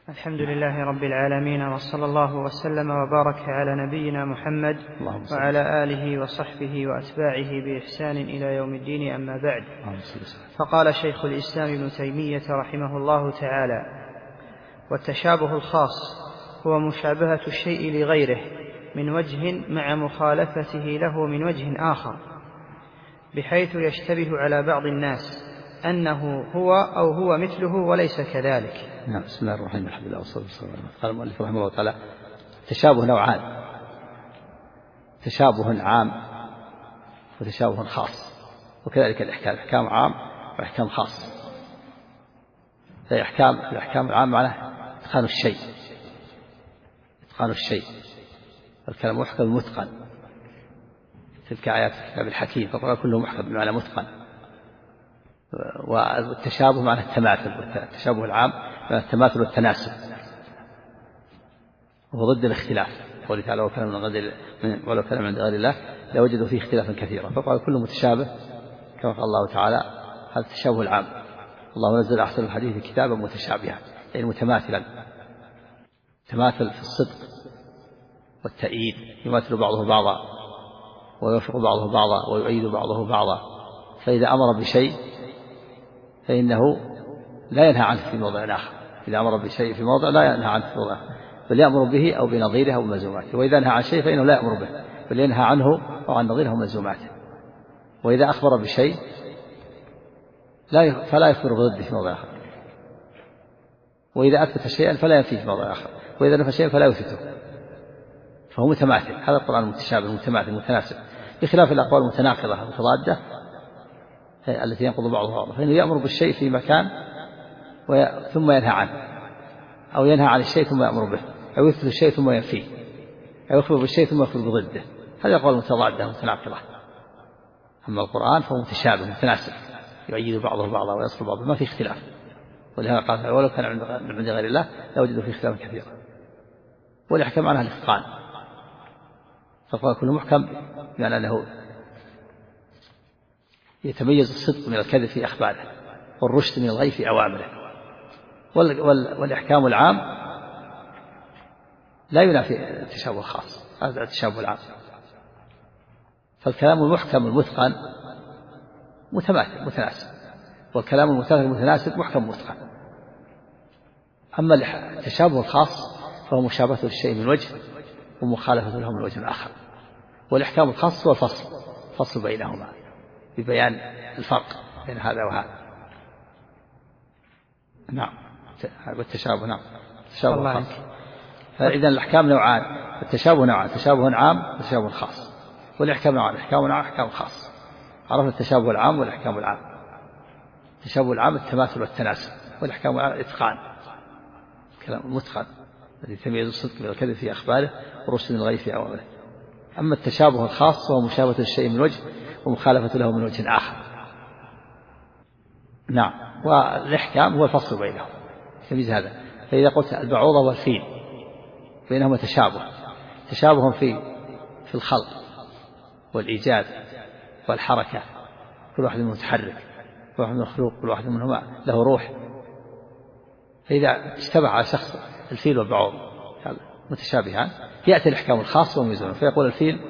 الحمد لله رب العالمين، وصلى الله وسلم وبارك على نبينا محمد وعلى آله وصحبه وأتباعه بإحسان إلى يوم الدين. أما بعد، فقال شيخ الإسلام ابن تيمية رحمه الله تعالى: والتشابه الخاص هو مشابهة الشيء لغيره من وجه مع مخالفته له من وجه آخر، بحيث يشتبه على بعض الناس أنه هو أو هو مثله وليس كذلك. نعم. بسم الله الرحمن الرحيم. الحمد لله والصلاة والسلام. قال المؤلف رحمه الله تعالى: تشابه نوعان: تشابه عام وتشابه خاص، وكذلك الإحكام، إحكام عام وإحكام خاص. الإحكام العام معناه إتقان الشيء، إتقان الشيء، الكلام محكم متقن. تلك آيات الكتاب الحكيم، فالقرآن كله محكم بمعنى متقن. والتشابه معناه التماثل، والتشابه العام معناه التماثل والتناسب، وهو ضد الاختلاف. قوله تعالى: ولو كان من عند غير الله لوجدوا فيه اختلافا كثيرا. فالقرآن كله متشابه كما قال الله تعالى: هذا التشابه العام. الله نزل أحسن الحديث كتابا متشابها، يعني متماثلا، تماثل في الصدق والتأييد، يماثل بعضه بعضا ويوافق بعضه بعضا ويؤيد بعضه بعضا. فإذا أمر بشيء فإنه لا ينهى عنه في موضع آخر، إذا أمر بشيء في موضع لا ينهى عنه في موضع آخر، بل يأمر به أو بنظيره أو بملزوماته. وإذا نهى عن شيء فإنه لا يأمر به، بل ينهى عنه أو عن نظيره وملزوماته. وإذا أخبر بشيء فلا يخبر بضده في موضع آخر، وإذا أثبت شيئا فلا ينفيه في موضع آخر، وإذا نفى شيئا فلا يثبته. فهو متماثل. هذا القرآن المتشابه متماثل متناسب، بخلاف الأقوال المتناقضة المتضادة التي ينقض بعضها بعضا. فإنه يأمر بالشيء في مكان ثم ينهى عنه، أو ينهى عن الشيء ثم يأمر به، أو يثبت الشيء ثم ينفيه، أو يخبر بالشيء ثم يخبر بضده. هذه الأقوال المتضادة المتناقضة. أما القرآن فهو متشابه متناسب، يؤيد بعضه بعضا ويصل بعضه، ما في اختلاف. ولهذا قال: ولو كان من عند غير الله لوجدوا فيه اختلافا كثيرا. والإحكام عنها الإتقان. فالقرآن كله محكم بمعنى أنه يتميز الصدق من الكذب في أخباره، والرشد من الغي في أوامره. والإحكام العام لا ينافي التشابه الخاص، هذا التشابه العام. فالكلام المحكم المتقن متماثل متناسب، والكلام المتماثل المتناسب محكم متقن. أما التشابه الخاص فهو مشابهة الشيء من وجه ومخالفة له من وجه آخر. والإحكام الخاص هو الفصل بينهما ببيان الفرق بين هذا وهذا. نعم. والتشابه نعم التشابه الخاص. فإذا الأحكام نوعان: التشابه نوعان: تشابه عام وتشابه خاص. والإحكام نوعان: إحكام عام وإحكام خاص. عرفنا التشابه العام والإحكام العام. التشابه العام التماثل والتناسب، والإحكام العام الإتقان، كلام متقن الذي تميز الصدق من الكذب في أخباره ورشد من الغي في أوامره. أما التشابه الخاص هو مشابهة الشيء من وجه ومخالفة له من وجه آخر. نعم. والإحكام هو الفصل بينهم، تمييز هذا. فإذا قلت البعوضة والفيل بينهما تشابه في الخلق والإيجاد والحركة، كل واحد منهم متحرك، كل واحد منهم مخلوق، كل واحد منهما له روح. فإذا اشتبه على شخص الفيل والبعوض متشابهان، يأتي الإحكام الخاص وميزونه، فيقول: الفيل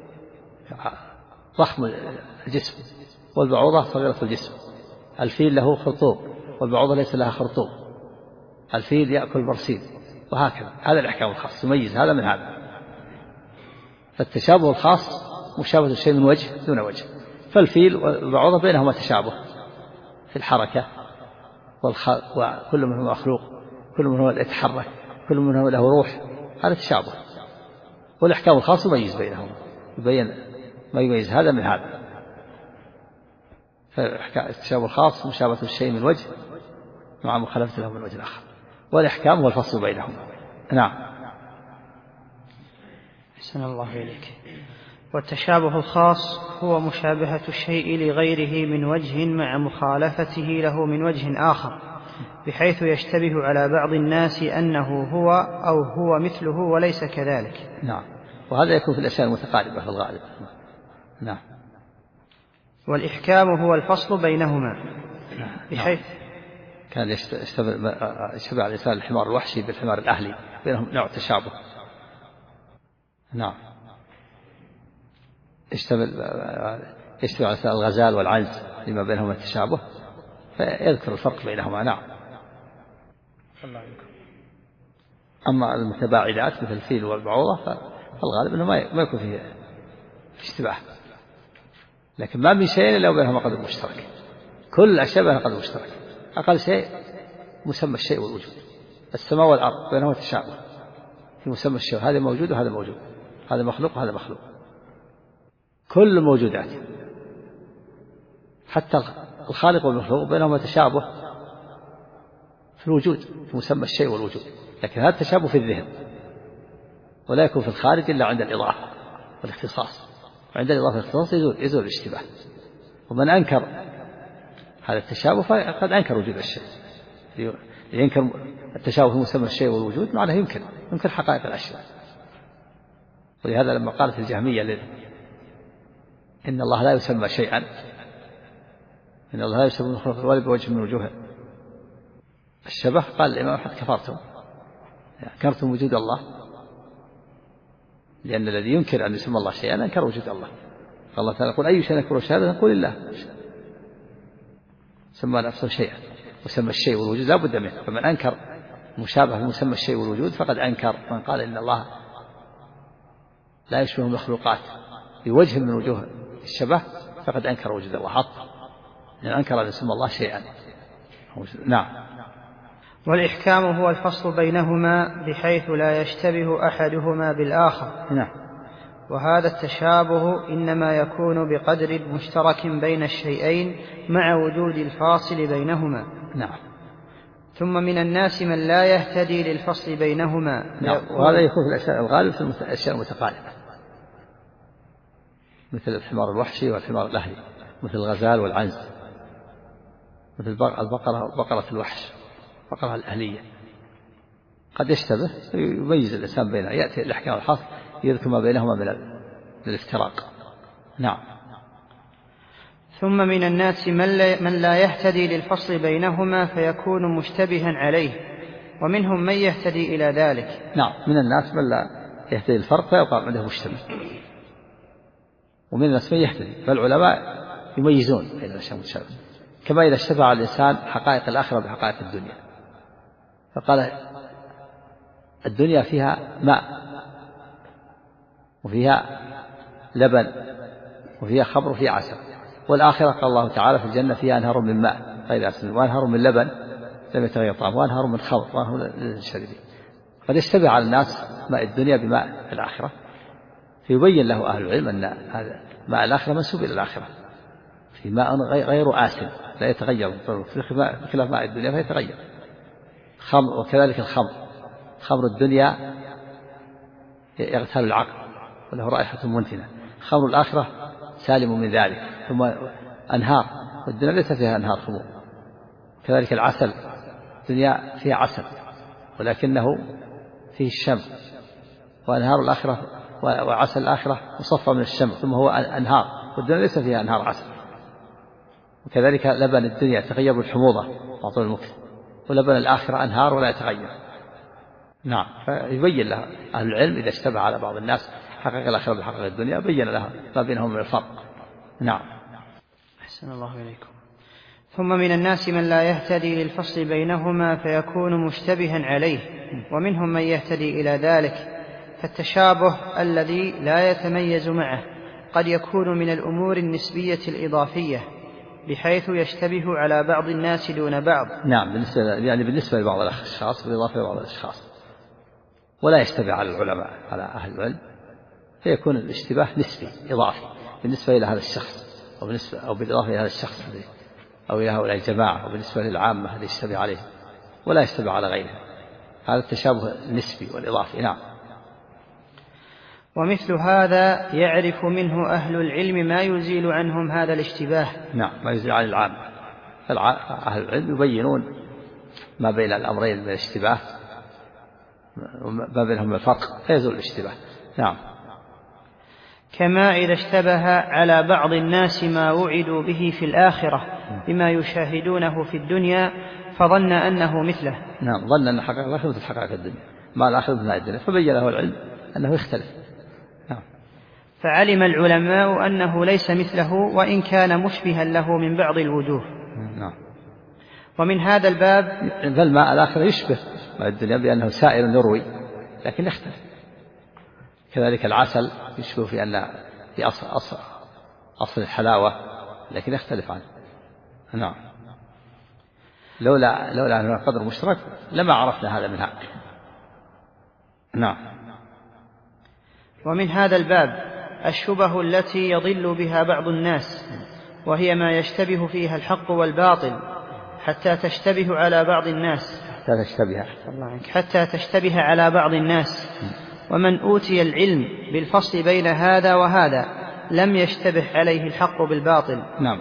ضخم الجسم والبعوضة صغيرة الجسم، الفيل له خرطوم والبعوضة ليس لها خرطوم، الفيل يأكل برسيم، وهكذا. هذا الإحكام الخاص يميز هذا من هذا. فالتشابه الخاص مشابهة الشيء من وجه دون وجه. فالفيل والبعوضة بينهما تشابه في الحركة وكل منهما مخلوق، كل منهما يتحرك، كل منهما له روح، هذا تشابه. والإحكام الخاص يميز بينهما، يبين ما يميز هذا من هذا. فالتشابه الخاص مشابهة الشيء من وجه مع مخالفة له من وجه آخر، والإحكام هو الفصل بينهما. نعم. أحسن الله إليك. والتشابه الخاص هو مشابهة الشيء لغيره من وجه مع مخالفته له من وجه آخر، بحيث يشتبه على بعض الناس أنه هو أو هو مثله وليس كذلك. نعم. وهذا يكون في الأشياء المتقاربة في الغالب. نعم. والإحكام هو الفصل بينهما، بحيث كان يشتبه الإنسان الحمار الوحشي بالحمار الأهلي، بينهم نوع تشابه. نعم. يشتبه الإنسان الغزال والعنز لما بينهما التشابه، فيذكر الفرق بينهما. نعم. أما المتباعدات مثل الفيل والبعوضة فالغالب أنه ما يكون فيه اشتباه، لكن ما من شيء إلا وبينهما قدر مشترك. كل الأشياء بينها قدر مشترك. أقل شيء مسمى الشيء والوجود. السماء والأرض بينهما تشابه في مسمى الشيء، هذا موجود وهذا موجود، هذا مخلوق وهذا مخلوق. كل الموجودات حتى الخالق والمخلوق بينهما تشابه في الوجود، في مسمى الشيء والوجود، لكن هذا التشابه في الذهن، ولا يكون في الخارج إلا عند الإضافة والاختصاص. وعند الإضافة والاختصاص يزول الاشتباه. ومن أنكر هذا التشابه فقد أنكر وجود الشيء. ينكر التشابه في مسمى الشيء والوجود معناه يمكن حقائق الأشياء. ولهذا لما قالت الجهمية إن الله لا يسمى شيئا، إن الله لا يسمى مخلوق ولا بوجه من وجوه الشبه، قال الإمام أحمد كفرتم، أنكرتم وجود الله، لأن الذي ينكر أن يسمى الله شيئا أنكر وجود الله. فالله تعالى يقول أي شيء نكبر شهادة نقول الله، سمى نفسه شيئا، وسمى الشيء والوجود لا بد منه. فمن أنكر مشابه بمسمى الشيء والوجود فقد أنكر. من قال إن الله لا يشبه المخلوقات بوجه من وجوه الشبه فقد أنكر وجود الله حقا، لأن أنكر أن يسمى الله شيئا. نعم. والإحكام هو الفصل بينهما بحيث لا يشتبه أحدهما بالآخر. نعم. وهذا التشابه إنما يكون بقدر مشترك بين الشيئين مع وجود الفاصل بينهما. نعم. ثم من الناس من لا يهتدي للفصل بينهما. نعم. وهذا يكون في الأشياء الغالب في الأشياء المتقاربة، مثل الحمار الوحشي والحمار الأهلي، مثل الغزال والعنز، مثل بقرة الوحش، بقرة الأهلية، قد يشتبه يميز الإنسان بينها. يأتي الأحكام الحصر يذكر ما بينهما من الافتراق. نعم. ثم من الناس من لا يهتدي للفصل بينهما فيكون مشتبها عليه، ومنهم من يهتدي إلى ذلك. نعم. من الناس من لا يهتدي الفرق فيقع عنده مشتبه، ومن الناس من يهتدي. فالعلماء يميزون بين الأشياء المتشابهة، كما إذا اشتبه على الإنسان حقائق الآخرة بحقائق الدنيا، فقال الدنيا فيها ماء وفيها لبن وفيها خمر وفيها عسل، والآخرة قال الله تعالى في الجنة فيها أنهار من ماء غير آسن وأنهار من لبن لم يتغير طعمه وأنهار من خمر وأنهار للشاربين. قد يشتبه على الناس ماء الدنيا بماء الآخرة، فيبين له أهل العلم أن هذا ماء الآخرة منسوب إلى الآخرة، في ماء غير آسن لا يتغير بخلاف ماء الدنيا فيتغير. خمر، وكذلك خمر الدنيا يغتال العقل وله رائحة منتنة، خمر الآخرة سالم من ذلك. ثم أنهار، والدنيا ليس فيها أنهار خمور. كذلك العسل، الدنيا فيها عسل ولكنه فيه الشمع، وأنهار الآخرة وعسل الآخرة مصفى من الشمع ثم هو أنهار، والدنيا ليس فيها أنهار عسل. وكذلك لبن الدنيا يتغير بالحموضة وطول المكث، ولبن الآخرة أنهار ولا يتغير. نعم. فيبين له أهل العلم إذا اشتبه على بعض الناس حقق الآخرة بحقق الدنيا بين له ما بينهم من الفرق. نعم. أحسن الله إليكم. ثم من الناس من لا يهتدي للفصل بينهما فيكون مشتبها عليه، ومنهم من يهتدي إلى ذلك. فالتشابه الذي لا يتميز معه قد يكون من الأمور النسبية الإضافية، بحيث يشتبه على بعض الناس دون بعض. نعم. بالنسبة لبعض الأشخاص بالإضافة لبعض الأشخاص، ولا يشتبه على العلماء على أهل العلم، فيكون الاشتباه نسبي إضافي بالنسبة إلى هذا الشخص أو بالإضافة إلى هذا الشخص أو إلى هؤلاء الجماعة، أو بالنسبة للعامة الذي يشتبه عليه، ولا يشتبه على غيره. هذا التشابه النسبي والإضافي. نعم. ومثل هذا يعرف منه أهل العلم ما يزيل عنهم هذا الاشتباه. نعم. ما يزيل عن العامة. أهل العلم يبينون ما بين الأمرين من الاشتباه وما بينهم الفرق فيزول الاشتباه. نعم. كما إذا اشتبه على بعض الناس ما وعدوا به في الآخرة بما يشاهدونه في الدنيا، فظن أنه مثله. نعم، ظن أن حقائق الآخرة مثل حقائق الدنيا، ما الآخرة مثل الدنيا، فبين له العلم أنه يختلف. نعم. فعلم العلماء أنه ليس مثله وإن كان مشبها له من بعض الوجوه. نعم. ومن هذا الباب بل ما الآخرة يشبه ماء الدنيا بأنه سائل يروي لكن يختلف. كذلك العسل يشبه في أن في أصل الحلاوة لكن يختلف عنه. نعم. لولا أن قدر مشترك لما عرفنا هذا من هذا. نعم. ومن هذا الباب الشبه التي يضل بها بعض الناس، وهي ما يشتبه فيها الحق والباطل حتى تشتبه على بعض الناس. حتى تشتبه على بعض الناس. ومن أوتي العلم بالفصل بين هذا وهذا لم يشتبه عليه الحق بالباطل. نعم،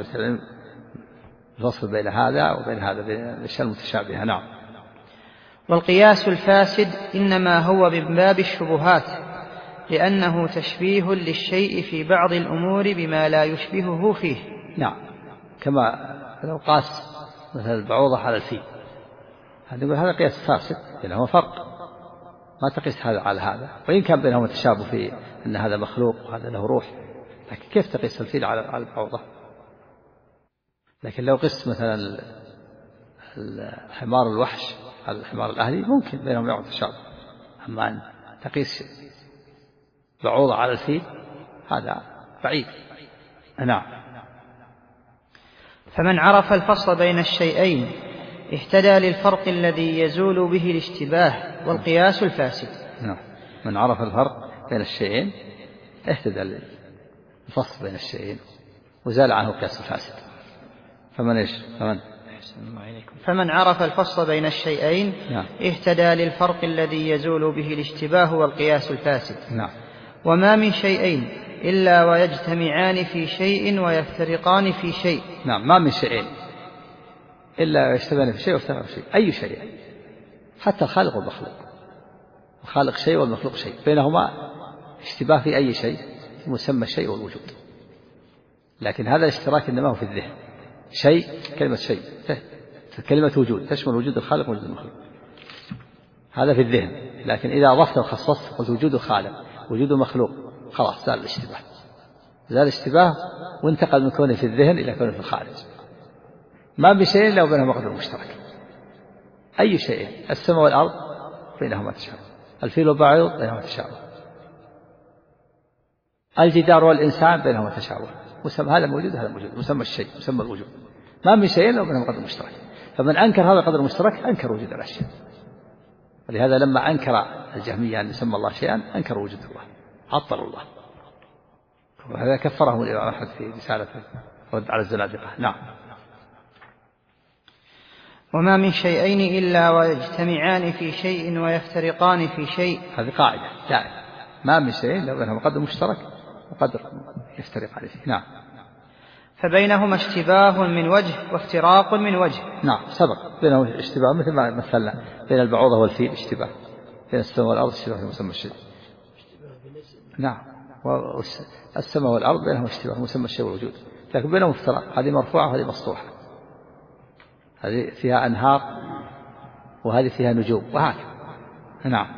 الفصل بين هذا وبين هذا، بين الأشياء المتشابهة. نعم. والقياس الفاسد إنما هو من باب الشبهات، لأنه تشبيه للشيء في بعض الأمور بما لا يشبهه فيه. نعم، كما لو قاس مثل البعوضة على الفيل، هذا قياس فاسد، بينهما فرق، ما تقيس هذا على هذا، وإن كان بينهما تشابه في أن هذا مخلوق وهذا له روح، لكن كيف تقيس الفيل على البعوضة؟ لكن لو قست مثلا الحمار الوحش على الحمار الأهلي ممكن بينهم يعود تشابه، أما أن تقيس بعوضة على الفيل هذا بعيد. نعم. فمن عرف الفصل بين الشيئين اهتدى للفرق الذي يزول به الاشتباه والقياس الفاسد. نعم. من عرف الفرق بين الشيئين اهتدى للفصل بين الشيئين وزال عنه القياس الفاسد. فمن عرف الفصل بين الشيئين اهتدى للفرق الذي يزول به الاشتباه والقياس الفاسد. نعم. وما من شيئين إلا ويجتمعان في شيء ويفترقان في شيء. نعم، ما من شيئين إلا يجتمعان في شيء ويفترقان في شيء. أي شيء، حتى الخالق والمخلوق، الخالق شيء والمخلوق شيء، بينهما اشتباه في أي شيء، مسمى الشيء والوجود، لكن هذا الاشتراك إنما هو في الذهن. شيء، كلمة شيء، كلمة وجود تشمل وجود الخالق ووجود المخلوق، هذا في الذهن. لكن إذا أضفت وخصصت قلت وجود الخالق وجود المخلوق خلاص زال الاشتباه، زال الاشتباه وانتقل من كونه في الذهن إلى كونه في الخارج. ما بشيء إلا وبينهما قدر مشترك. أي شيء، السماء والأرض بينهما تشابه، الفيل والبعوض بينهما تشابه، الجدار والإنسان بينهما تشابه، هذا موجود هذا موجود، مسمى الشيء، مسمى الوجود. ما من شيء إلا وبينهما قدر مشترك. فمن أنكر هذا القدر المشترك أنكر وجود الأشياء. ولهذا لما أنكر الجهمية أن يسمى الله شيئا أنكر وجود الله، عطل الله، وهذا كفرهم الإمام أحمد في رسالته رد على الزنادقة. نعم. وما من شيئين إلا ويجتمعان في شيء ويفترقان في شيء. هذه قاعدة دائما، ما من شيء إلا بينهما قدر مشترك وقدر يفترق عليه. نعم. فبينهما اشتباه من وجه وافتراق من وجه. نعم، سبق بينهما اشتباه مثل ما مثلنا بين البعوضة والفيل اشتباه، بين السماء والأرض اشتباه في مسمى الشيء. نعم، والسماء والأرض بينهما اشتباه مسمى الشيء والوجود، لكن بينهم افتراق، هذه مرفوعة وهذه مسطوحة، هذه فيها أنهار وهذه فيها نجوم وهكذا. نعم.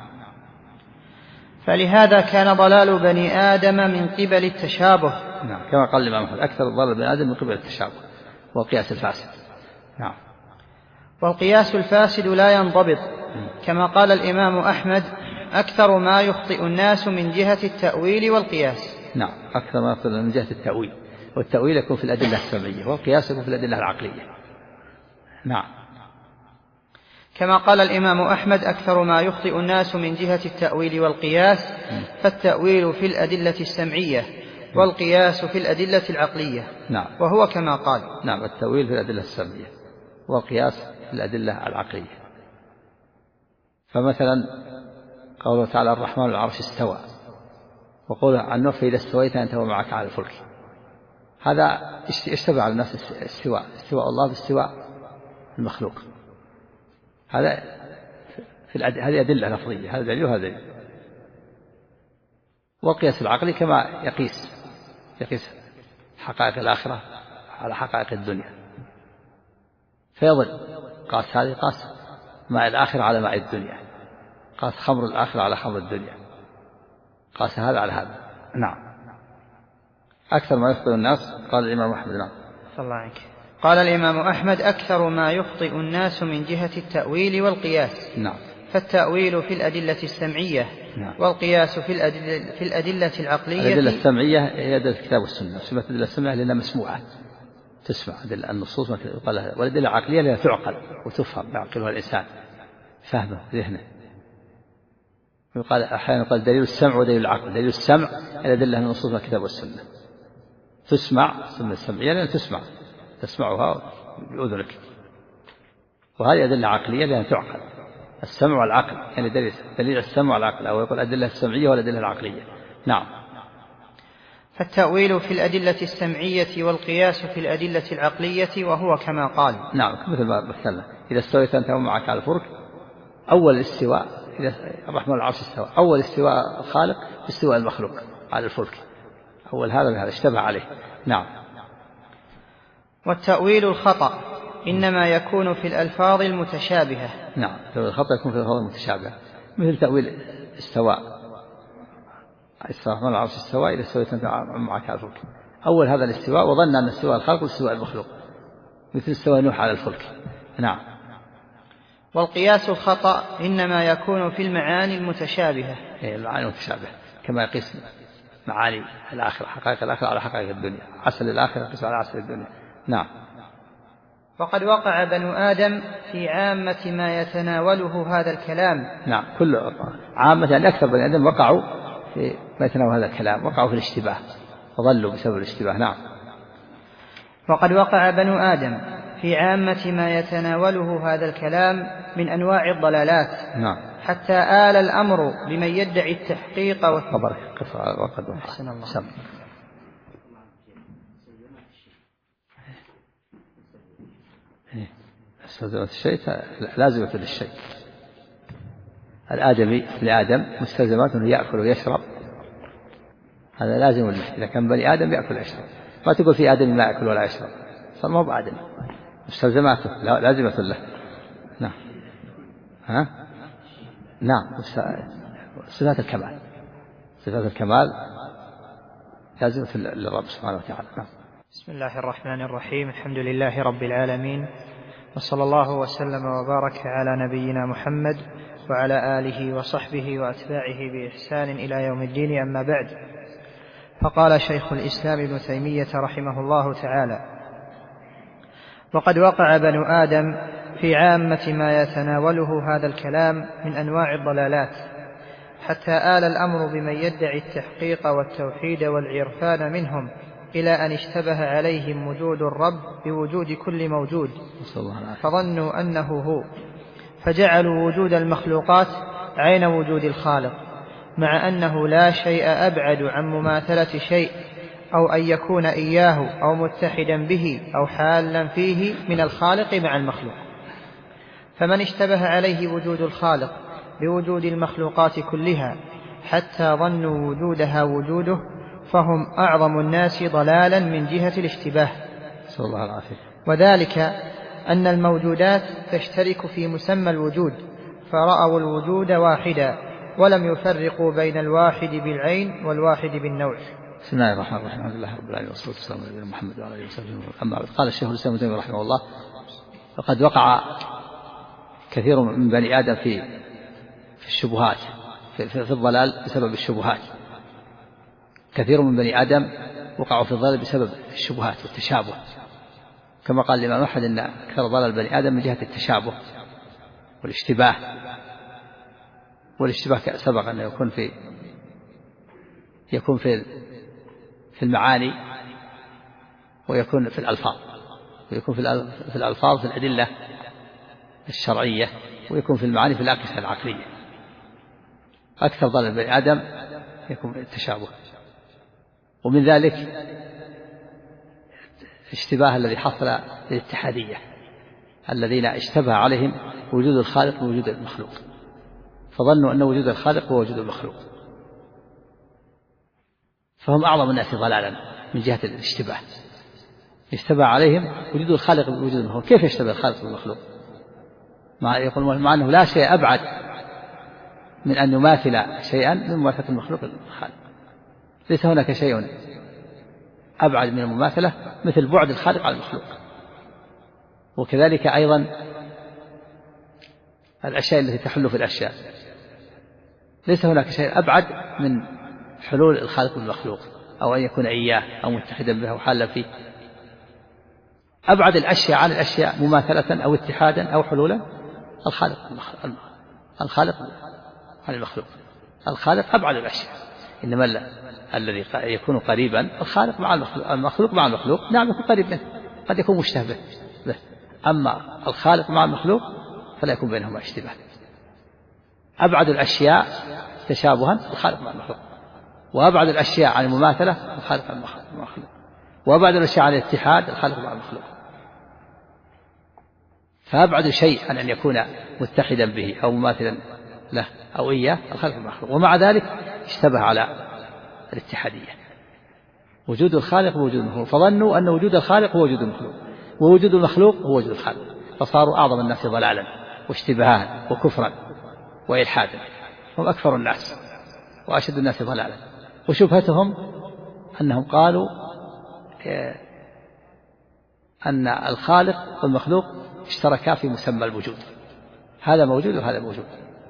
فلهذا كان ضلال بني آدم من قبل التشابه. نعم، كما قال الإمام أحمد أكثر ضلال بني آدم من قبل التشابه والقياس الفاسد. نعم. والقياس الفاسد لا ينضبط، كما قال الإمام أحمد أكثر ما يخطئ الناس من جهة التأويل والقياس. نعم، أكثر ما يخطئ من جهة التأويل، والتأويل يكون في الأدلة السمعية والقياس يكون في الأدلة العقلية. نعم. كما قال الإمام أحمد أكثر ما يخطئ الناس من جهة التأويل والقياس، فالتأويل في الأدلة السمعية والقياس في الأدلة العقلية. نعم. وهو كما قال. نعم، التأويل في الأدلة السمعية والقياس في الأدلة العقلية. فمثلا قوله تعالى الرحمن على العرش استوى، وقوله عن نوح إذا استويت أنت ومعك على الفلك، هذا اشتبه على الناس استواء الله باستواء المخلوق، هذا هذه أدلة لفظية، هذا دليل وهذا دليل. والقياس العقلي كما يقيس حقائق الآخرة على حقائق الدنيا فيضل. قاس هذه قاس ماء الآخرة على ماء الدنيا، قاس خمر الآخرة على خمر الدنيا، قاس هذا على هذا. نعم. أكثر ما يخطئ الناس قال الإمام أحمد. نعم. صلى الله عليك. قال الإمام أحمد: أكثر ما يخطئ الناس من جهة التأويل والقياس. نعم. فالتأويل في الأدلة السمعية. نعم. والقياس في الأدلة العقلية. الأدلة السمعية هي أدلة الكتاب والسنة. سمة الأدلة السمعية لأنها مسموعة تسمع، النصوص ما يقال لها. والأدلة العقلية لأنها تعقل وتفهم، يعقلها الإنسان فهمه ذهنه. يقال أحيانا يقال دليل السمع ودليل العقل. دليل السمع الأدلة من النصوص من الكتاب والسنة تسمع، السنة السمعية لأنها تسمعها بأذنك. وهذه أدلة عقلية لأنها تعقل، السمع والعقل، يعني دليل السمع والعقل، أو يقول الأدلة السمعية والأدلة العقلية. نعم. فالتأويل في الأدلة السمعية والقياس في الأدلة العقلية، وهو كما قال. نعم، مثل ما مثلنا: إذا استويت أنت ومعك على الفلك، أول الاستواء إذا الرحمن العرش استوى، أول استواء الخالق استواء المخلوق على الفلك، أول هذا بهذا اشتبه عليه. نعم. والتأويل الخطأ إنما يكون في الألفاظ المتشابهة. نعم، تأويل الخطأ يكون في الألفاظ المتشابهة، مثل تأويل استواء الرحمن العرش استوى إذا استويت أنت معك على الفلك، أول هذا الاستواء وظن أن استواء الخالق واستواء المخلوق، مثل استواء نوح على الفلك. نعم. والقياس الخطأ إنما يكون في المعاني المتشابهة. المعاني المتشابهة كما يقيس معاني الآخرة، حقائق الآخرة على حقائق الدنيا، عسل الآخرة يقيس على عسل الدنيا. نعم. وقد وقع بنو آدم في عامة ما يتناوله هذا الكلام. نعم، كل عامة، يعني أكثر بني آدم وقعوا في ما يتناول هذا الكلام، وقعوا في الاشتباه وظلوا بسبب الاشتباه. نعم. وقد وقع بنو آدم في عامة ما يتناوله هذا الكلام من أنواع الضلالات. نعم. حتى آل الأمر بمن يدعي التحقيق وقد وقع. أحسن الله. مستلزمة الشيء لازمة للشيء. الآدمي لآدم مستلزمات أنه يأكل ويشرب، هذا لازم له. إذا كان بني آدم يأكل ويشرب، ما تقول في آدم لا يأكل ولا يشرب، صار ما هو بآدم، مستلزماته لازمة له. نعم. نعم. صفات الكمال، صفات الكمال لازمة للرب سبحانه وتعالى. نعم. بسم الله الرحمن الرحيم. الحمد لله رب العالمين، وصلى الله وسلم وبارك على نبينا محمد وعلى آله وصحبه وأتباعه بإحسان إلى يوم الدين. أما بعد، فقال شيخ الإسلام ابن تيمية رحمه الله تعالى: وقد وقع بنو آدم في عامة ما يتناوله هذا الكلام من أنواع الضلالات، حتى آل الأمر بمن يدعي التحقيق والتوحيد والعرفان منهم إلى أن اشتبه عليهم وجود الرب بوجود كل موجود، فظنوا أنه هو، فجعلوا وجود المخلوقات عين وجود الخالق، مع أنه لا شيء أبعد عن مماثلة شيء، أو أن يكون إياه أو متحدا به أو حالا فيه من الخالق مع المخلوق. فمن اشتبه عليه وجود الخالق بوجود المخلوقات كلها حتى ظنوا وجودها وجوده، فهم أعظم الناس ضلالا من جهة الاشتباه. صلى الله عليه وسلم. وذلك أن الموجودات تشترك في مسمى الوجود، فرأوا الوجود واحدا ولم يفرقوا بين الواحد بالعين والواحد بالنوع. بسم الله الرحمن الرحيم. الحمد لله رب العالمين، والصلاة والسلام على نبينا محمد وعلى آله وصحبه. أما بعد، قال الشيخ الإسلام ابن تيمية رحمه الله: وقد وقع كثير من بني آدم في الشبهات، في الضلال بسبب الشبهات. كثير من بني آدم وقعوا في الضلال بسبب الشبهات والتشابه، كما قال الإمام أحمد إن أكثر ضلال بني آدم من جهة التشابه والاشتباه. والاشتباه سبق أنه يكون في المعاني، ويكون في الألفاظ، ويكون في الألفاظ في الأدلة الشرعية، ويكون في المعاني في الأقيسة العقلية. أكثر ضلال بني آدم يكون التشابه، ومن ذلك الاشتباه الذي حصل للاتحادية، الذين اشتبه عليهم وجود الخالق ووجود المخلوق، فظنوا أن وجود الخالق هو وجود المخلوق، فهم أعظم الناس ضلالا من جهة الاشتباه. اشتبه عليهم وجود الخالق بوجود المخلوق. كيف يشتبه الخالق بالمخلوق؟ مع أنه لا شيء أبعد من أن يماثل شيئا من مماثلة المخلوق للخالق. ليس هناك شيء أبعد من المماثلة مثل بعد الخالق على المخلوق. وكذلك أيضا الأشياء التي تحل في الأشياء، ليس هناك شيء أبعد من حلول الخالق بالمخلوق، أو أن يكون إياه أو متحدا به أو حالا فيه. أبعد الأشياء عن الأشياء مماثلة أو اتحادا أو حلولا الخالق عن المخلوق. الخالق أبعد الأشياء، إنما الذي يكون قريبا الخالق مع المخلوق مع المخلوق نعم يكون قريب منه، قد يكون مشتبه به. أما الخالق مع المخلوق فلا يكون بينهما اشتباه. أبعد الأشياء تشابها الخالق مع المخلوق، وأبعد الأشياء عن المماثلة الخالق مع المخلوق، وأبعد الأشياء عن الاتحاد الخالق مع المخلوق. فأبعد شيء عن أن يكون متحدا به أو مماثلا له أو إياه الخالق مع المخلوق، ومع ذلك اشتبه على الاتحادية، وجود الخالق ووجود المخلوق، فظنوا أن وجود الخالق هو وجود المخلوق، ووجود المخلوق هو وجود الخالق، فصاروا أعظم الناس ضلالا واشتباها وكفرا وإلحادا. هم أكثر الناس وأشد الناس ضلالا. وشبهتهم أنهم قالوا أن الخالق والمخلوق اشتركا في مسمى الوجود، هذا موجود وهذا موجود.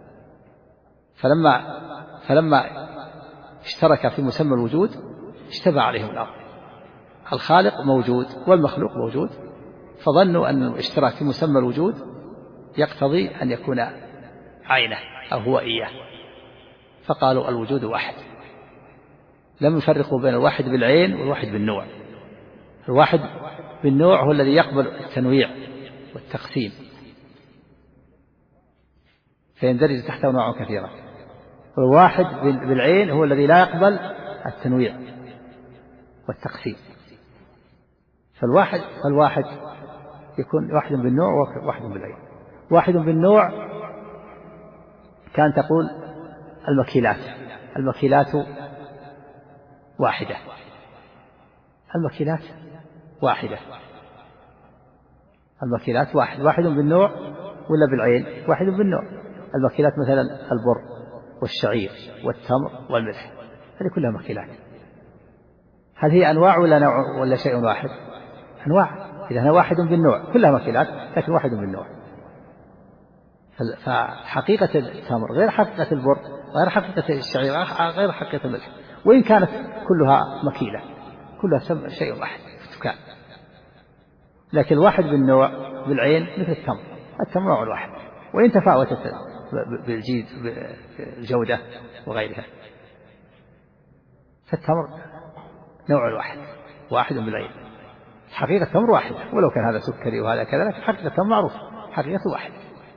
فلما اشترك في مسمى الوجود اشتبه عليهم الأمر. الخالق موجود والمخلوق موجود، فظنوا أن الاشتراك في مسمى الوجود يقتضي أن يكون عينه أو هو إياه، فقالوا الوجود واحد. لم يفرقوا بين الواحد بالعين والواحد بالنوع. الواحد بالنوع هو الذي يقبل التنويع والتقسيم، فيندرج تحته نوع كثيرة. والواحد بالعين هو الذي لا يقبل التنويع والتقسيم. فالواحد يكون واحد بالنوع وواحد بالعين. واحد بالنوع كان تقول المكيلات واحدة، المكيلات واحد بالنوع ولا بالعين؟ واحد بالنوع. المكيلات مثلا البر والشعير والتمر والملح، هذه كلها مكيلات. هل هي أنواع ولا شيء واحد؟ أنواع. إذا هي واحد بالنوع كلها مكيلات، لكن واحد بالنوع. فحقيقة التمر غير حقيقة البر، غير حقيقة الشعير، غير حقيقة الملح، وإن كانت كلها مكيلة كلها شيء واحد كان. لكن الواحد بالنوع بالعين مثل التمر نوع واحد، وإن تفاوتت بالجودة وغيرها، فالتمر نوع واحد بالعين. حقيقة التمر واحدة، ولو كان هذا سكري وهذا كذا، لكن حقيقة التمر معروف حقيقة واحد.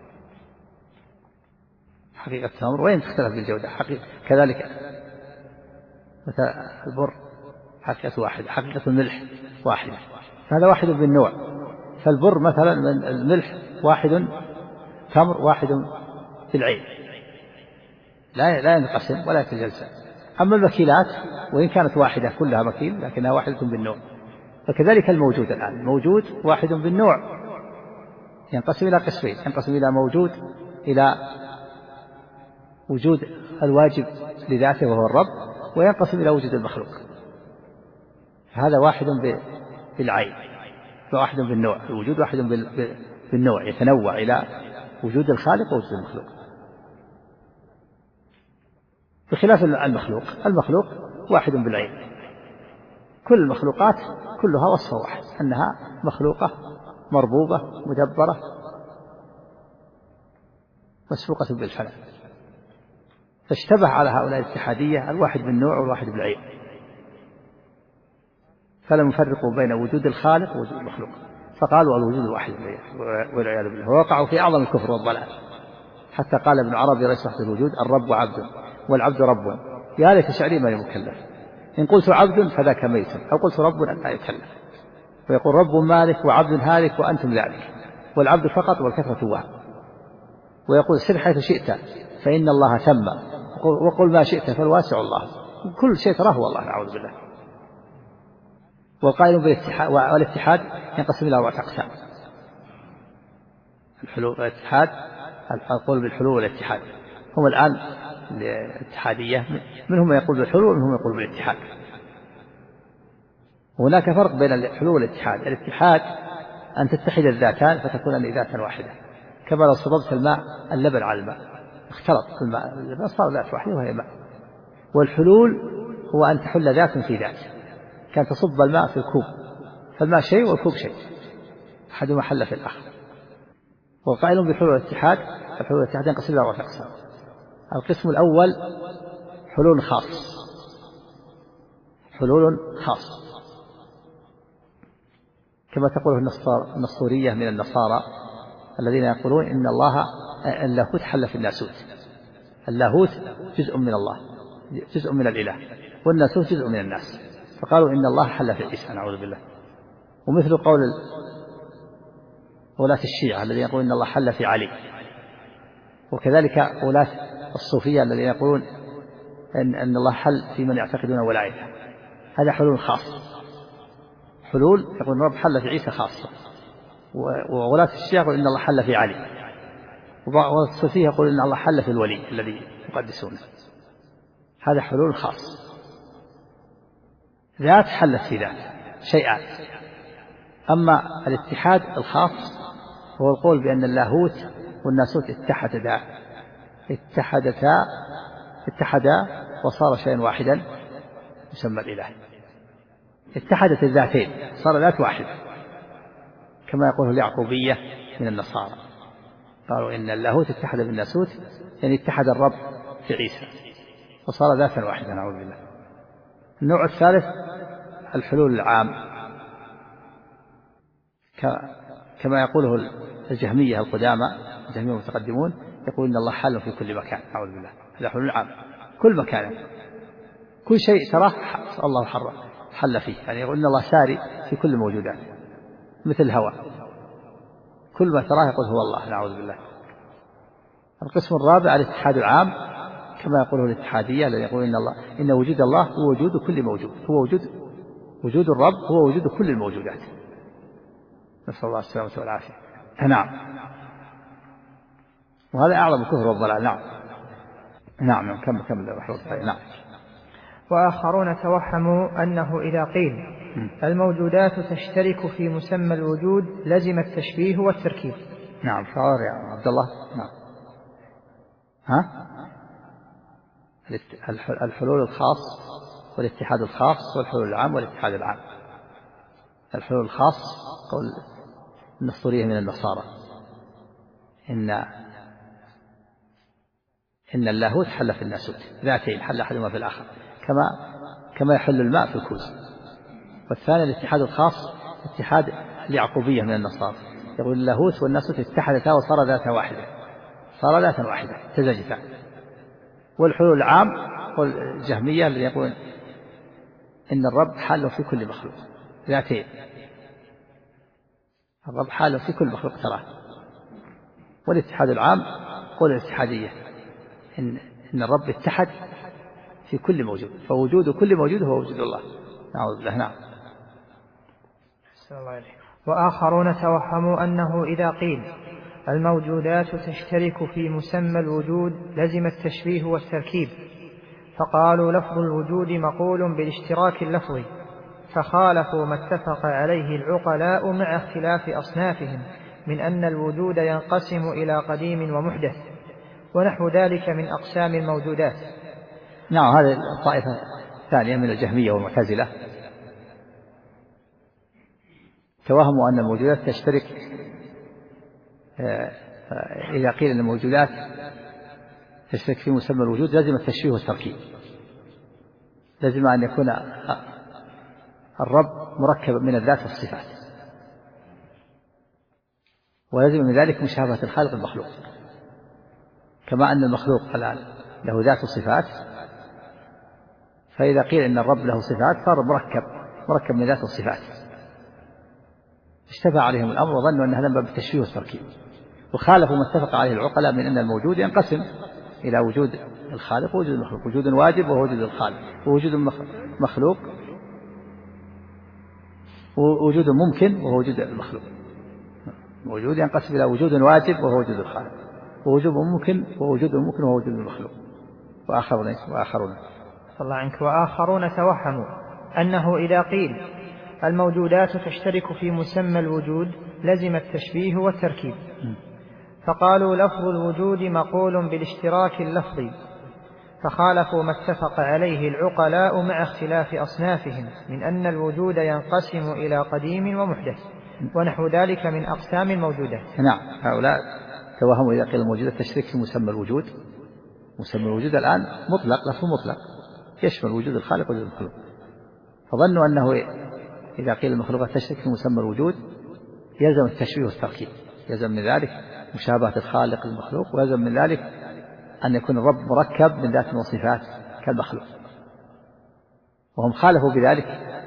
حقيقة التمر وين تختلف بالجودة كذلك مثل البر حقيقة واحد، حقيقة الملح واحدة، فهذا واحد بالنوع. فالبر مثلا من الملح واحد، تمر واحد بالعين، لا ينقسم ولا يتجزأ. أما المكيلات وإن كانت واحدة كلها مكيل لكنها واحدة بالنوع. فكذلك الموجود الآن موجود واحد بالنوع، ينقسم إلى قسمين، ينقسم إلى موجود إلى وجود الواجب لذاته وهو الرب، وينقسم إلى وجود المخلوق. هذا واحد بالعين وواحد بالنوع. الوجود واحد بالنوع يتنوع إلى وجود الخالق ووجود المخلوق، بخلاف المخلوق واحد بالعين. كل المخلوقات كلها وصف واحد، أنها مخلوقة مربوبة مدبرة مسبوقة بالفناء. فاشتبه على هؤلاء الاتحادية الواحد بالنوع والواحد بالعين، فلم يفرقوا بين وجود الخالق ووجود المخلوق، فقالوا الوجود واحد والعياذ بالله، ووقعوا في أعظم الكفر والضلال. حتى قال ابن عربي رئيس وحدة الوجود: الرب عبد والعبد رب، يا ليت شعري ما يمكلف، إن قلت عبد فذاك ميت، أو قلت رب أن لا يكلف. ويقول: رب مالك وعبد هالك وأنتم ذلك، والعبد فقط والكثرة وهم. ويقول: سر حيث شئت فإن الله تم، وقل ما شئت فالواسع الله. كل شيء تراه هو الله، نعوذ بالله. والقائل بالاتحاد، والاتحاد ينقسم إلى 4 أقسام: الحلول والاتحاد، القول بالحلول والاتحاد. هم الآن الاتحادية منهم من يقول بالحلول ومنهم يقول بالاتحاد. وهناك فرق بين الحلول والاتحاد. الاتحاد أن تتحد الذاتان فتكون ذاتا واحدة، كما لو صببت اللبن على الماء، اختلط الماء اللبن صار ذات واحدة وهي ماء. والحلول هو أن تحل ذات في ذات، كان تصب الماء في الكوب، فالماء شيء والكوب شيء، أحدهما حل في الآخر. وقائل بالحلول والاتحاد، الحلول والاتحاد ينقسم إلى 4 أقسام. القسم الأول حلول خاص، حلول خاص كما تقوله النصورية من النصارى الذين يقولون إن الله اللاهوت حل في الناسوت. اللاهوت جزء من الله، جزء من الإله، والناسوت جزء من الناس، فقالوا إن الله حل في عيسى، نعوذ بالله. ومثل قول ولاة الشيعة الذين يقولون إن الله حل في علي، وكذلك ولاة الصوفية الذين يقولون أن الله حل في من يعتقدون ولايته. هذا حلول خاص، حلول يقول الرب حل في عيسى خاصة. وولاة الشيعة يقول إن الله حل في علي، والصوفية يقول إن الله حل في الولي الذي يقدسونه. هذا حلول خاص، ذات حلت في ذات، شيئان. أما الاتحاد الخاص هو القول بأن اللاهوت والناسوت اتحدا وصار شيئا واحدا يسمى الإله. اتحدت الذاتين، صار ذات واحدة، كما يقوله اليعقوبية من النصارى، قالوا إن اللاهوت اتحد بالناسوت، يعني اتحد الرب في عيسى وصار ذاتا واحدة، نعوذ بالله. النوع الثالث الحلول العام، كما يقوله الجهمية القدامى، الجهمية المتقدمون، يقول إن الله حل في كل مكان، نعوذ بالله. هذا حلول العام، كل مكان، كل شيء تراه الله حل فيه، يعني يقول إن الله ساري في كل الموجودات مثل الهواء، كل ما تراه يقول هو الله، نعوذ بالله. القسم الرابع الاتحاد العام، كما يقوله الاتحادية الذين يقول إن وجود الله هو وجود كل موجود، هو وجود الرب هو وجود كل الموجودات، نسأل الله السلامة والعافية. نعم، وهذا أعظم الكفر والضلال. نعم كم. نعم. وآخرون توهموا أنه إذا قيل الموجودات تشترك في مسمى الوجود لزم التشبيه والتركيب. نعم، شعار يا عبد الله. نعم. الحلول الخاص والاتحاد الخاص والحلول العام والاتحاد العام. الحلول الخاص قول النصورية من النصارى إن اللاهوت حل في الناسوت، ذاتين حل أحدهما في الآخر، كما يحل الماء في الكوز. والثاني الاتحاد الخاص اتحاد اليعقوبية من النصارى، يقول اللاهوت والناسوت اتحدتا وصار ذاتا واحدة تزاجتا. والحلول العام والجهمية الذين يقولون إن الرب حال في كل مخلوق، ذاتين، الرب حال في كل مخلوق تراه. والاتحاد العام قول الاتحادية إن الرب اتحد في كل موجود، فوجود كل موجود هو وجود الله، نعوذ بالله. نعم. وآخرون توهموا أنه إذا قيل الموجودات تشترك في مسمى الوجود لزم التشبيه والتركيب، فقالوا لفظ الوجود مقول بالاشتراك اللفظي، فخالفوا ما اتفق عليه العقلاء مع اختلاف أصنافهم من أن الوجود ينقسم إلى قديم ومحدث ونحو ذلك من أقسام الموجودات. نعم، هذه الطائفة الثانية من الجهمية والمعتزلة توهموا أن الموجودات تشترك، إذا قيل أن الموجودات تشترك في مسمى الوجود لازم التشبيه والتركيب، لازم أن يكون الرب مركب من الذات والصفات، ولازم من ذلك مشابهة الخالق المخلوق، كما أن المخلوق الآن له ذات وصفات، فإذا قيل أن الرب له صفات صار مركب من ذات والصفات، اشتبه عليهم الأمر وظنوا أن هذا من باب التشبيه والتركيب، وخالفوا ما اتفق عليه العقلاء من أن الموجود ينقسم إلى وجود الخالق ووجود المخلوق، وجود واجب وهو وجود الخالق، ووجود مخلوق، ووجود ممكن وهو وجود المخلوق. الوجود ينقسم إلى وجود واجب وهو وجود الخالق، ووجود ممكن وهو وجود المخلوق، وآخرون صلى الله عنك. وآخرون توهموا أنه إذا قيل الموجودات تشترك في مسمى الوجود لزم التشبيه والتركيب، فقالوا لفظ الوجود مقول بالاشتراك اللفظي، فخالفوا ما اتفق عليه العقلاء مع اختلاف أصنافهم من أن الوجود ينقسم إلى قديم ومحدث ونحو ذلك من أقسام الموجودات. نعم، هؤلاء توهموا إذا قيل الموجودات تشترك في مسمى الوجود. مسمى الوجود الآن مطلق، لفظ مطلق يشمل وجود الخالق ووجود المخلوق، فظنوا أنه إذا قيل المخلوقات تشترك في مسمى الوجود يلزم التشبيه والتركيب، يلزم من ذلك مشابهة الخالق للمخلوق، ويلزم من ذلك أن يكون الرب مركب من ذات وصفات كالمخلوق، وهم خالفوا بذلك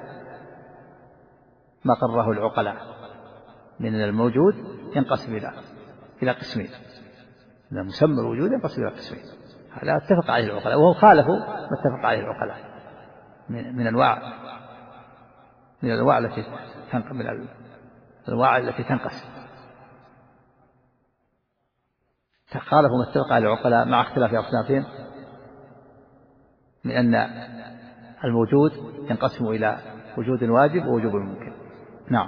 ما قرره العقلاء من الموجود ينقسم إلى قسمين، إن مسمى الوجود ينقسم إلى قسمين، هذا اتفق عليه العقلاء، وهم خالفوا ما اتفق عليه العقلاء من الأنواع التي تنقسم. خالفوا ما اتفق عليه العقلاء مع اختلاف أصنافهم من أن الموجود ينقسم إلى وجود واجب ووجود ممكن. نعم.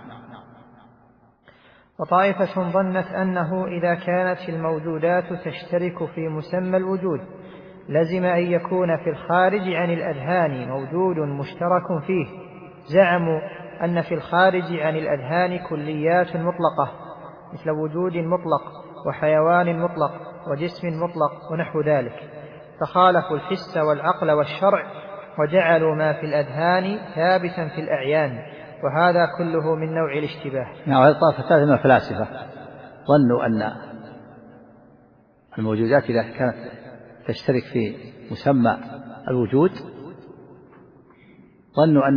وطائفة ظنت أنه إذا كانت الموجودات تشترك في مسمى الوجود لزم أن يكون في الخارج عن الأذهان موجود مشترك فيه، زعموا أن في الخارج عن الأذهان كليات مطلقة مثل وجود مطلق وحيوان مطلق وجسم مطلق ونحو ذلك، فخالفوا الحس والعقل والشرع وجعلوا ما في الأذهان ثابتا في الأعيان، وهذا كله من نوع الاشتباه. نعم، طائفة من الفلاسفة ظنوا أن الموجودات إذا كانت تشترك في مسمى الوجود ظنوا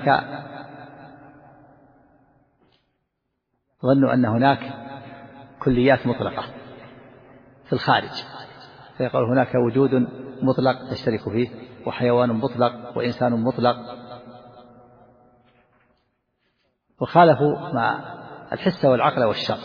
أن هناك كليات مطلقة في الخارج، فيقول هناك وجود مطلق تشترك فيه، وحيوان مطلق وإنسان مطلق، وخالفوا مع الحس والعقل والشرع،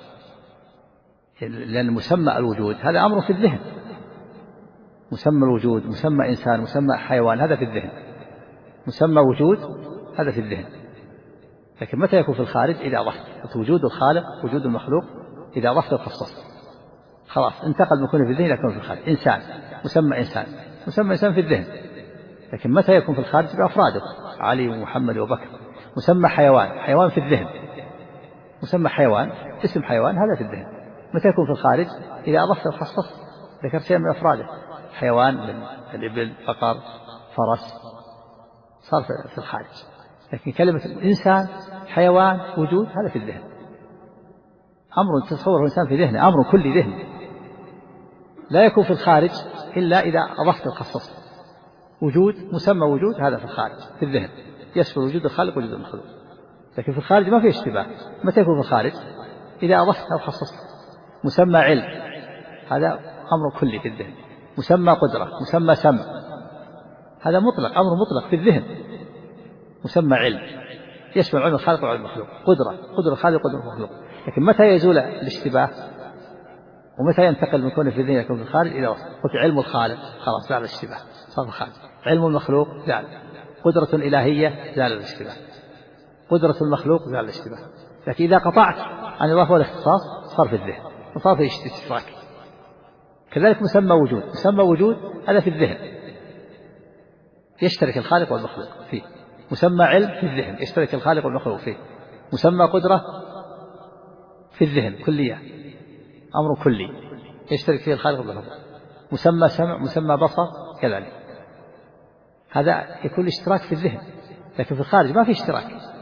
لأن مسمى الوجود هذا أمر في الذهن، مسمى الوجود مسمى إنسان مسمى حيوان هذا في الذهن، مسمى وجود هذا في الذهن، لكن متى يكون في الخارج؟ إذا أضفت وجود الخالق وجود المخلوق، إذا أضفت وخصصت خلاص انتقل من كونه في الذهن إلى كونه في الخارج. إنسان مسمى إنسان في الذهن، لكن متى يكون في الخارج؟ بأفراده علي ومحمد وبكر. مسمى حيوان في الذهن، مسمى حيوان اسم حيوان هذا في الذهن، متى يكون في الخارج؟ إذا أضفت وخصصت ذكرت شيء من أفراده، حيوان من الإبل بقر فرس صار في الخارج، لكن كلمة إنسان حيوان وجود هذا في الذهن، أمر تصوره الإنسان في ذهنه، أمر كل ذهن لا يكون في الخارج إلا إذا أضفت وخصصت. وجود مسمى وجود هذا في الخارج في الذهن يشمل وجود الخالق ووجود المخلوق، لكن في الخارج ما في اشتباه. متى يكون في الخارج؟ إذا أضفت أو خصصت. مسمى علم هذا أمر كلي في الذهن، مسمى قدرة مسمى سمع هذا مطلق، أمر مطلق في الذهن. مسمى علم يشمل علم الخالق وعلم المخلوق، قدرة الخالق وقدرة المخلوق، لكن متى يزول الاشتباه ومتى ينتقل من كونه في الذهن يكون في الخارج؟ إذا قلت علم الخالق خلاص زال الاشتباه صار في الخارج، علم المخلوق زال، قدرة إلهية زال الاشتباه، قدرة المخلوق زال الاشتباه. لكن إذا قطعت عن الإضافة والاختصاص صار في الذهن وصار في اشتراك. كذلك مسمى وجود هذا في الذهن يشترك الخالق والمخلوق فيه، مسمى علم في الذهن يشترك الخالق والمخلوق فيه، مسمى قدرة في الذهن كلية أمر كلي يشترك فيه الخالق والمخلوق، مسمى سمع مسمى بصر كذلك، هذا يكون الاشتراك في الذهن. لكن في الخارج ما في اشتراك،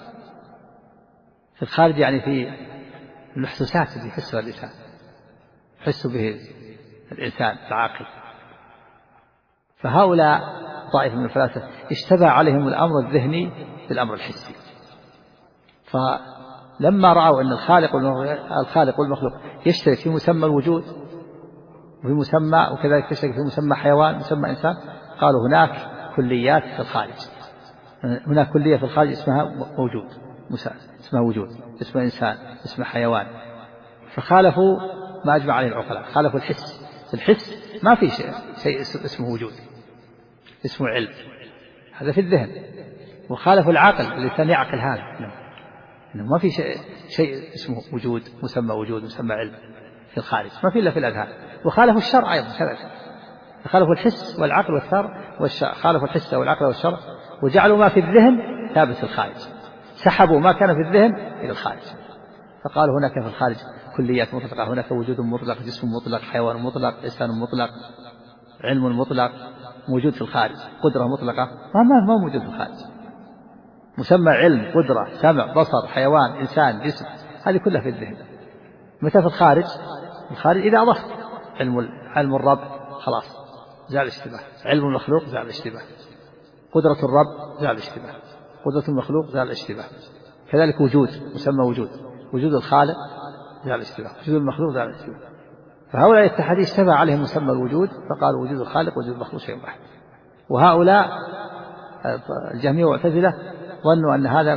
في الخارج يعني في المحسوسات اللي يحسها الإنسان، يحس به الإنسان العاقل. فهؤلاء طائفة من الفلاسفة اشتبه عليهم الأمر الذهني بالأمر الحسي، فلما رأوا أن الخالق والمخلوق يشترك في مسمى الوجود وفي مسمى وكذلك يشترك في مسمى حيوان مسمى إنسان، قالوا هناك كليات في الخارج، هناك كلية في الخارج اسمها وجود، اسمها وجود، اسمها إنسان، اسمها حيوان، فخالفوا ما أجمع عليه العقلاء، خالفوا الحس. الحس ما في شيء اسمه وجود، اسمه علم، هذا في الذهن. وخالفوا العقل، الإنسان يعقل هذا، إنه ما في شيء اسمه وجود، مسمى وجود، مسمى علم في الخارج، ما في إلا في الأذهان. وخالفوا الشرع أيضا كذلك، خالفوا الحس والعقل والشرع، خالفوا الحس والعقل والشرع، وجعلوا ما في الذهن ثابت في الخارج، سحبوا ما كان في الذهن إلى الخارج. فقالوا هناك في الخارج كليات مطلقة، هناك وجود مطلق، جسم مطلق، حيوان مطلق، إنسان مطلق، علم مطلق موجود في الخارج، قدرة مطلقة ما موجود في الخارج. مسمى علم، قدرة، سمع، بصر، حيوان، إنسان، جسم، هذه كلها في الذهن. متى في الخارج؟ الخارج إذا أضفت علم الرب خلاص زال الاشتباه، علم المخلوق زال الاشتباه، قدرة الرب زال الاشتباه، قدرة المخلوق زال الاشتباه. كذلك وجود، مسمى وجود الخالق زال الاشتباه، وجود المخلوق زال الاشتباه. فهؤلاء الاتحادية اشتبه عليهم مسمى الوجود، فقالوا وجود الخالق ووجود المخلوق شيء واحد. وهؤلاء الجهمية والمعتزلة ظنوا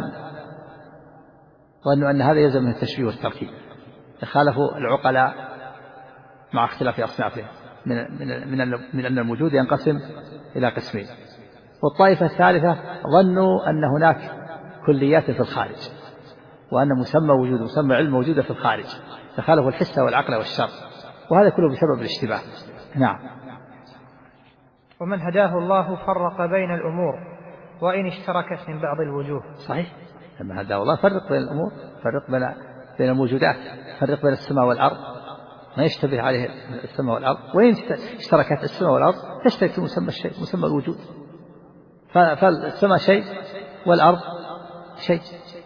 أن هذا يلزم من التشبيه والتركيب، خالفوا العقلاء مع اختلاف أصنافهم من أن الوجود ينقسم إلى قسمين. والطائفة الثالثة ظنوا أن هناك كليات في الخارج، وأن مسمى وجود ومسمى علم موجودة في الخارج، فخالفوا الحس والعقل والشرع، وهذا كله بسبب الاشتباه. نعم. ومن هداه الله فرق بين الأمور وإن اشتركت من بعض الوجوه. صحيح، لما هداه الله فرق بين الأمور، فرق بين الموجودات، فرق بين السماء والأرض، ما يشتبه عليه السماء والأرض. وإن اشتركت السماء والأرض تشترك في مسمى الشيء، مسمى الوجود. فالسماء شيء والأرض شيء،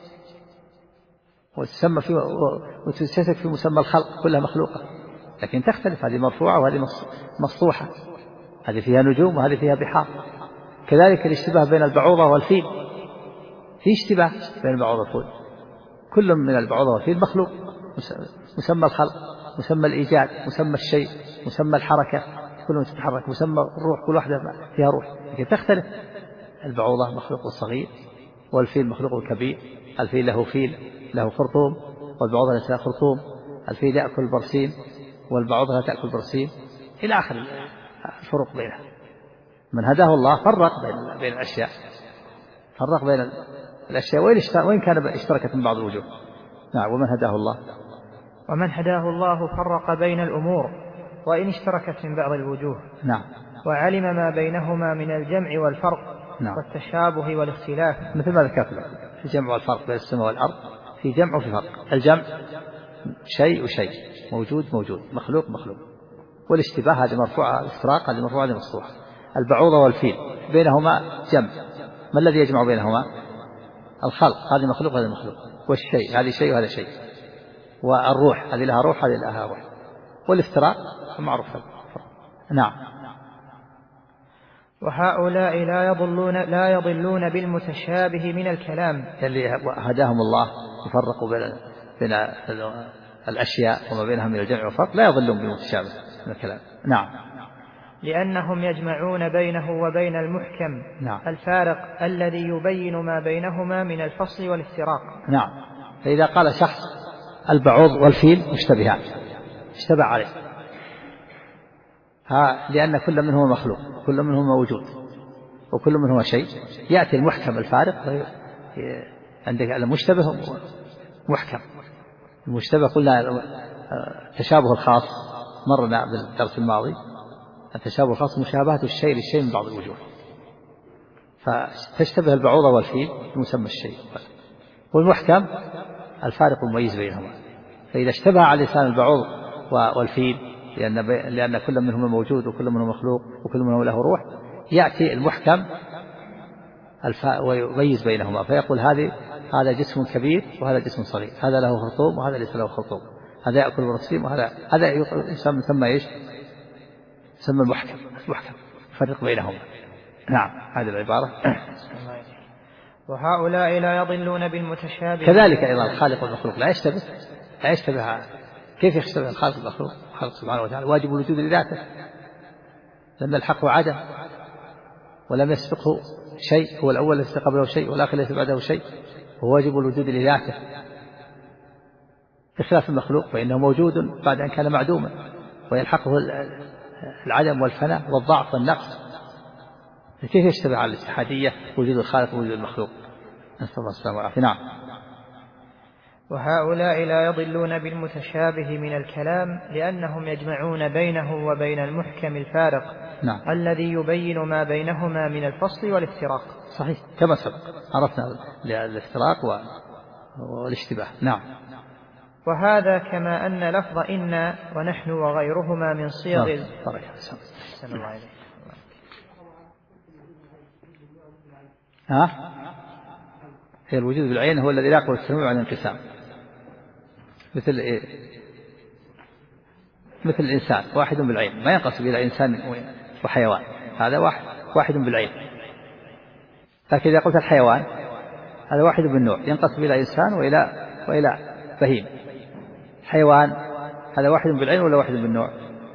وتشترك في مسمى الخلق، كلها مخلوقة، لكن تختلف، هذه مرفوعة وهذه مسطوحة، هذه فيها نجوم وهذه فيها بحار. كذلك الاشتباه بين البعوضة والفيل، في اشتباه بين البعوضة والفيل، كل من البعوضة والفيل مخلوق، مسمى الخلق، مسمى الإيجاد، مسمى الشيء، مسمى الحركة، كلهم تتحرك، مسمى الروح، كل واحدة فيها روح، لكن تختلف. البعوضة مخلوق صغير، والفيل مخلوق كبير. الفيل له خرطوم، والبعوضة ليس لها خرطوم. الفيل يأكل برسيم، والبعوضة لا تأكل برسيم، إلى آخر الفروق بينها. من هداه الله فرق بين الأشياء، فرق بين الأشياء وإن كان اشتركت من بعض الوجوه. نعم. ومن هداه الله فرق بين الأمور وإن اشتركت من بعض الوجوه. نعم. وعلم ما بينهما من الجمع والفرق. نعم. والتشابه والاختلاف، مثل ما ذكرت لك في جمع والفرق بين السماء والأرض، في جمع وفي فرق. الجمع شيء وشيء، موجود مخلوق. والاشتباه هذه مرفوعة، الافتراق هذه مرفوعة، هذه مسطوحة. البعوضة والفيل بينهما جمع، ما الذي يجمع بينهما؟ الخلق، هذه مخلوق وهذا مخلوق. والشيء، هذه شيء وهذا شيء. والروح، هذه لها روح هذه لها روح. والافتراق معروف. نعم. وهؤلاء لا يضلون بالمتشابه من الكلام، اللي هداهم الله يفرقوا بين الأشياء وما بينها من الجمع والفرق، لا يضلون بالمتشابه من الكلام. نعم. لأنهم يجمعون بينه وبين المحكم. نعم. الفارق الذي يبين ما بينهما من الفصل والافتراق. نعم. فإذا قال شخص البعوض والفيل مشتبهان، اشتبه عليه، لأن كل منهما مخلوق، كل منهما موجود، وكل منهما شيء، يأتي المحكم الفارق. عندك المشتبه محكم، المشتبه قلنا التشابه الخاص، مرنا بالدرس الماضي، التشابه الخاص مشابهة الشيء للشيء من بعض الوجوه، فتشتبه البعوضة والفيل مسمى الشيء. والمحكم الفارق المميز بينهما. فإذا اشتبه على لسان البعوض والفيل، لأن كل منهما موجود وكل منهما مخلوق وكل منهما له روح، يأتي المحكم ويميز بينهما، فيقول هذا جسم كبير وهذا جسم صغير، هذا له خرطوم وهذا ليس له خرطوم، هذا يأكل برسيم هذا يسمى ايش؟ يسمى المحكم يفرق بينهما. نعم. هذه العبارة. وهؤلاء لا يضلون بالمتشابه. كذلك أيضا الخالق والمخلوق لا يشتبه. كيف يشتبه الخالق والمخلوق؟ الخالق سبحانه وتعالى واجب الوجود لذاته، لأن الحق عدم، ولم يسبقه شيء، هو الأول ليس قبله شيء والآخر ليس بعده شيء، هو واجب الوجود لذاته. بخلاف المخلوق فإنه موجود بعد أن كان معدوما، ويلحقه العدم والفناء والضعف والنقص. كيف يشتبه على الاتحادية وجود الخالق ووجود المخلوق؟ نسأل الله السلامة والعافية. نعم. وهؤلاء لا يضلون بالمتشابه من الكلام لأنهم يجمعون بينه وبين المحكم الفارق. نعم. الذي يبين ما بينهما من الفصل والافتراق. صحيح كما سبق عرفنا الافتراق والاشتباه. نعم. وهذا كما أن لفظ إن ونحن وغيرهما من صيغ هي الوجود بالعين هو الذي لا يقبل التنوع عن الانقسام، مثل الإنسان واحد بالعين، ما ينقسم إلى إنسان وحيوان، هذا واحد بالعين. لكن إذا قلت الحيوان هذا واحد بالنوع، ينقسم إلى إنسان وإلى بهيم. حيوان هذا واحد بالعين ولا واحد بالنوع؟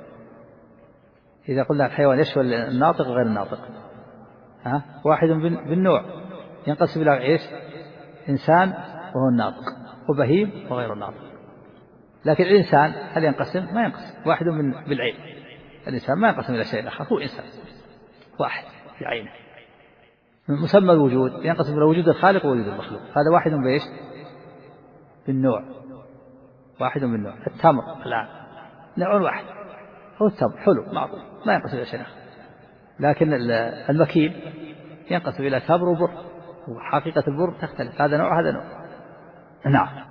إذا قلنا الحيوان يشمل الناطق وغير الناطق. واحد بالنوع ينقسم إلى إيش؟ إنسان وهو الناطق، وبهيم وغير الناطق. لكن الإنسان هل ينقسم؟ ما ينقسم، واحد بالعين. الإنسان ما ينقسم إلى شيء آخر، هو إنسان واحد بعينه. مسمى الوجود ينقسم إلى وجود الخالق ووجود المخلوق، هذا واحد بإيش؟ بالنوع، واحد بالنوع. التمر الآن نوع واحد هو التمر، حلو معروف، ما ينقسم إلى شيء آخر. لكن المكيل ينقسم إلى تمر وبر، وحقيقة البر تختلف، هذا نوع هذا نوع. نعم.